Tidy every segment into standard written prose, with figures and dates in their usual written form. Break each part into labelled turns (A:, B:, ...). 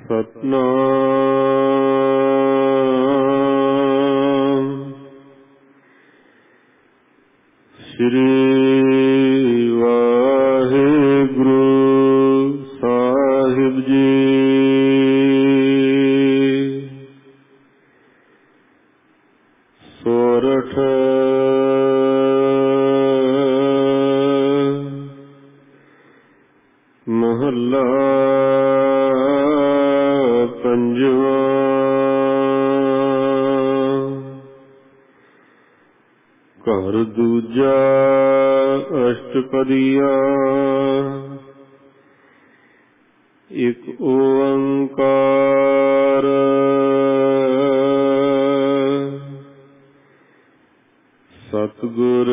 A: ਸਤਨਾਮ ਸ੍ਰੀ ਵਾਹਿਗੁਰੂ ਸਾਹਿਬ ਜੀ। ਸੋਰਠ ਮਹੱਲਾ ਪੰਜਵਾਂ। ਘਰ ਦੂਜਾ ਅਸ਼ਟਪਦੀਆ। ਇਕ ਓੰਕਾਰ ਸਤਿਗੁਰ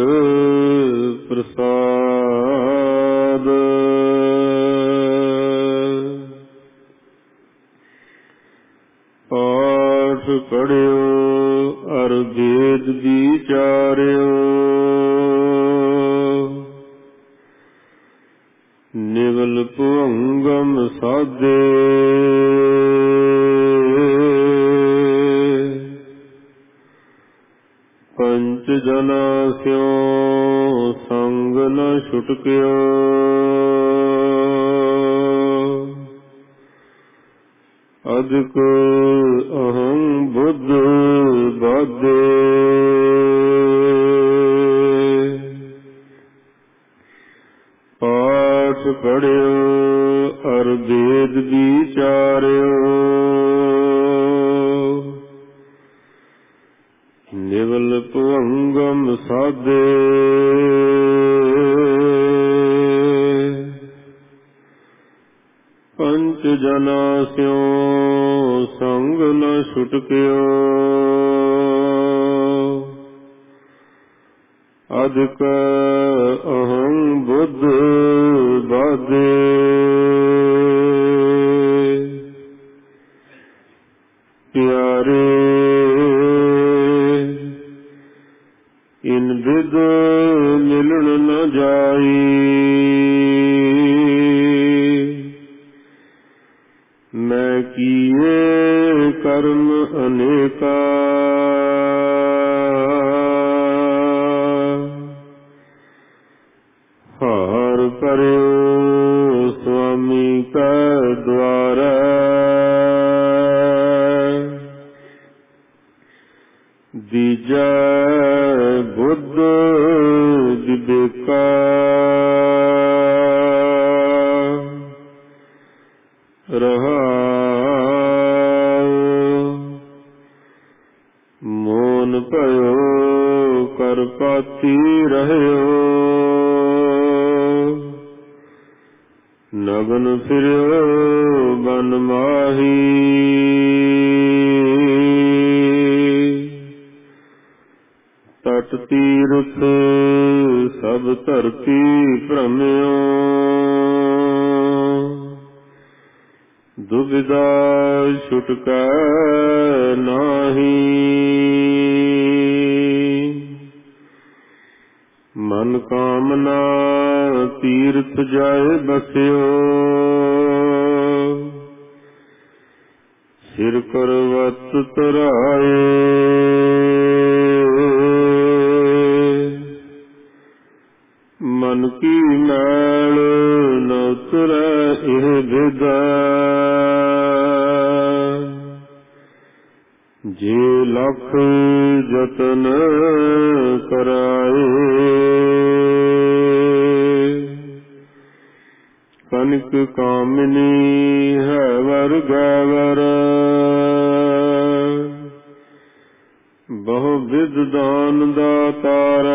A: ਪ੍ਰਸਾਦ। ਪਾਠ ਪੜ੍ਹਿਓ ਅਰ ਭੇਦ ਵਿਚਾਰਿਓ। ਨਿਵਲ ਭੁਅੰਗਮ ਸਾਧੇ। ਪੰਚ ਜਨਾ ਸਿਓ ਸੰਗ ਨ ਛੁਟਕਿਓ। ਅਧਿਕ ਅਹੰ ਬੁੱਧ ਬਾਧੇ। ਪਾਠ ਪੜ੍ਹਿਓ ਅਰ ਭੇਦ ਵਿਚਾਰਿਓ। ਨਿਵਲ ਭੁਅੰਗਮ ਸਾਧੇ। ਪੰਚ ਜਨਾ ਸਿਓ ਸੰਗ ਨ ਛੁਟਕਿਓ। ਅਧਿਕ ਅਹੰ ਬੁੱਧ ਬਾਧੇ। ਪਿਆਰੇ ਇਨ ਬਿਦ ਮਿਲਣ ਨ ਜਾਈ। ਮੈਂ ਕੀਏ ਕਰਮ ਅਨੇਕਾ। ਹਾਰ ਭਰਿਓ ਸੁਆਮੀ ਕੈ ਦੁਆਰੈ। ਦੀਜੈ ਬੁੱਧ ਵਿਵੇਕਾ। ਰਹਾਉ ਮੋਨ ਭਇਓ ਕਰਪਾਤੀ ਰਹਿਓ। ਨਗਨ ਫਿਰਿਓ ਬਨ ਮਾਹੀ। ਤਟ ਤੀਰਥ ਸਭ ਧਰਤੀ ਭ੍ਰਮਿਓ। ਦੁਬਿਧਾ ਛੁਟਕੈ ਨਾਹੀ। ਮਨ ਕਾਮਨਾ ਤੀਰਥ ਜਾਇ ਬਸਿਓ। ਸਿਰ ਪਰਵਤ ਤਰਾਏ। ਮਨ ਕੀ ਮੈਲ ਨ ਉਤਰੈ ਇਹ ਬਿਦਾ। ਜੇ ਲਖ ਜਤਨ ਕਰਾਏ। ਕਨਿਕ ਕਾਮਿਨੀ ਹੈ ਵਰ ਗੈਵਰ। ਬਹੁ ਵਿਧ ਦਾਨ ਦਾਤਾਰਾ।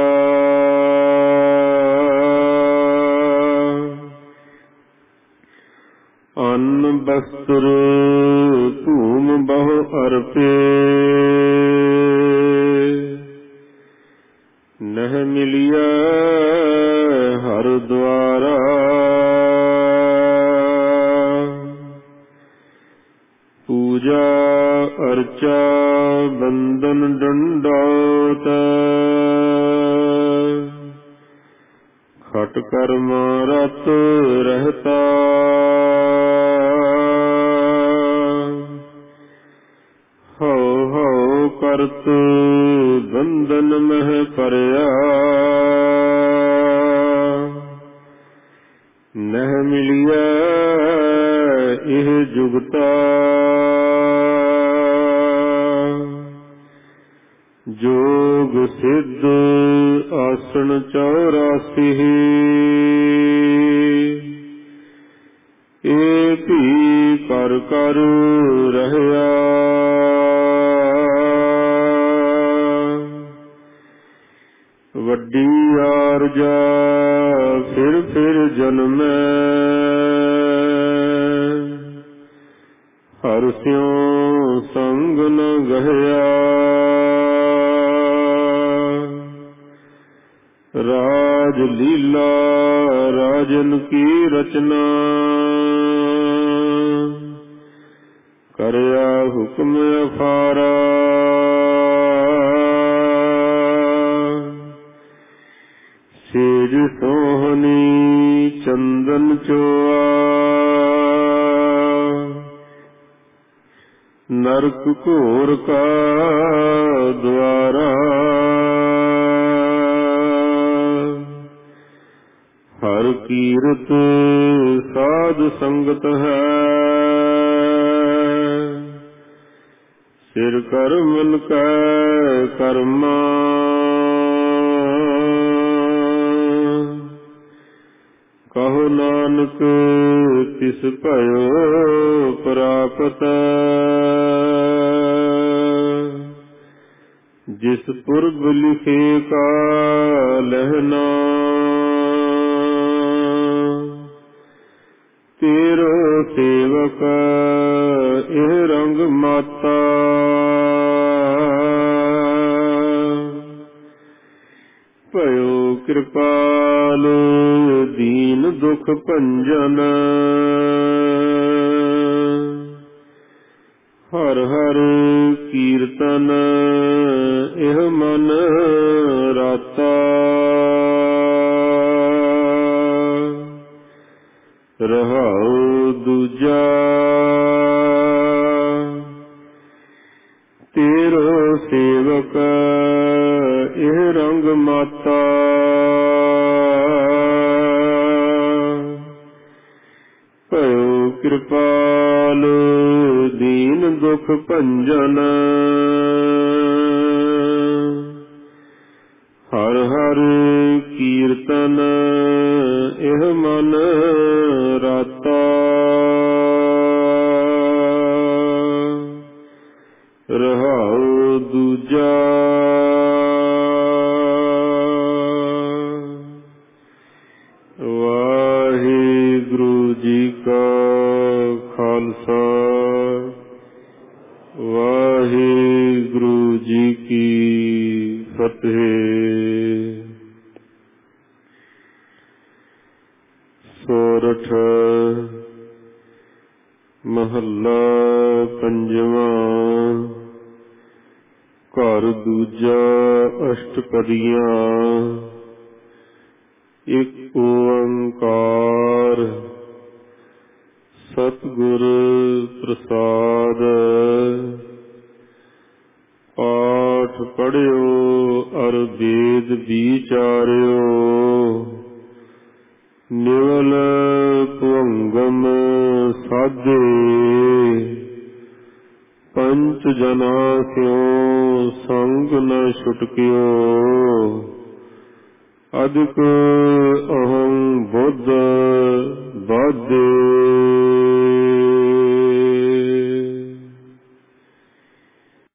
A: ਅੰਨ ਬਸਤਰ ਧੂਮ ਬਹੁ ਅਰਪੇ। ਨਹ ਮਿਲਿਆ ਹਰ ਦੁਆਰਾ। ਪੂਜਾ ਅਰਚਾ ਬੰਦਨ ਡੰਡੌਤ। ਖਟ ਕਰਮ ਰਤ ਰਹਿਤਾ। ਕਰਤ ਬੰਧਨ ਮਹਿ ਪਰਿਆ, ਨਹਿ ਮਿਲਿਆ ਇਹ ਜੁਗਤਾ, ਜੋਗ ਸਿੱਧ ਆਸਣ 84, ਇਹ ਭੀ ਕਰ ਕਰ ਰਹਿਆ, ਵੱਡੀ ਆਰਜਾ ਫਿਰ ਜਨਮੈ, ਹਰਿ ਸਿਉ ਸੰਗ ਨ ਗਹਿਆ, ਰਾਜ ਲੀਲਾ ਰਾਜਨ ਕੀ ਰਚਨਾ, ਕਰਿਆ ਹੁਕਮ ਅਫਾਰਾ, ਸੇਜ ਸੋਹਣੀ ਚੰਦਨ ਚੋਆ, ਨਰਕ ਘੋਰ ਕਾ ਦੁਆਰਾ, ਹਰ ਕੀਰਤ ਸਾਧ ਸੰਗਤ ਹੈ, ਸਿਰ ਕਰ ਮਨ ਕੈ ਕਰਮਾ, ਕਹੋ ਨਾਨਕ ਤਿਸ ਭਇਓ ਪ੍ਰਾਪਤ, ਜਿਸ ਪੁਰਬ ਲਿਖੇ ਕਾ ਲਹਿਣਾ, ਤੇਰਾ ਸੇਵਕ ਇਹ ਰੰਗ ਮਾਤਾ, ਭਇਓ ਕਿਰਪਾਲ ਦੀਨ ਦੁਖ ਭੰਜਨ, ਹਰ ਹਰ ਕੀਰਤਨ ਇਹ ਮਨ ਰਾਤਾ, ਰਹਾਉ ਦੂਜਾ ਤੇਰਾ ਸੇਵਕ ਇਹ ਰੰਗ ਮਾਤਾ, ਭਇਓ ਕਿਰਪਾਲ ਦੀਨ ਦੁਖ ਭੰਜਨ, ਹਰ ਹਰ ਕੀਰਤਨ ਇਹ ਮਨ ਰਾਤਾ, ਰਹਾਉ ਦੂਜਾ ਵਾਹਿਗੁਰੂ ਜੀ ਕਾ ਖਾਲਸਾ, ਵਾਹਿਗੁਰੂ ਜੀ ਕੀ ਫਤਿਹ। ਸੋਰਠ ਮਹੱਲਾ ਪੰਜਵਾਂ। ਘਰ ਦੂਜਾ ਅਸ਼ਟਪਦੀਆਂ। ਇਕ ਓੰਕਾਰ ਸਤਿਗੁਰ ਪ੍ਰਸਾਦ। ਪਾਠ ਪੜ੍ਹਿਓ ਅਰ ਵੇਦ ਵਿਚਾਰਿਓ। ਨਿਵਲ ਭੁਵੰਗਮ ਸਾਧੇ। ਪੰਚ ਜਨਾ ਸਿਉ ਸੰਗ ਨ ਛੁਟਕਿਓ। ਅਦਿਕ ਅਹੰ ਬੁੱਧ ਬਾਧੇ।